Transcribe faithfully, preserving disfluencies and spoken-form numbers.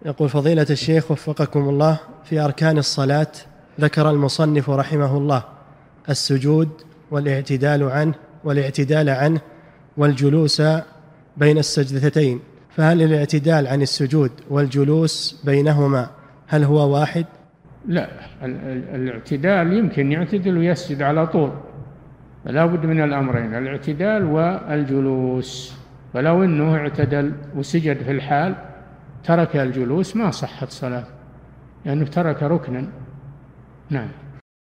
يقول فضيلة الشيخ وفقكم الله، في أركان الصلاة ذكر المصنف رحمه الله السجود والاعتدال عنه والاعتدال عنه والجلوس بين السجدتين، فهل الاعتدال عن السجود والجلوس بينهما هل هو واحد؟ لا، الاعتدال يمكن يعتدل ويسجد على طول، فلا بد من الأمرين، الاعتدال والجلوس. فلو أنه اعتدل وسجد في الحال ترك الجلوس ما صحت صلاة، لأنه ترك ركنا. نعم.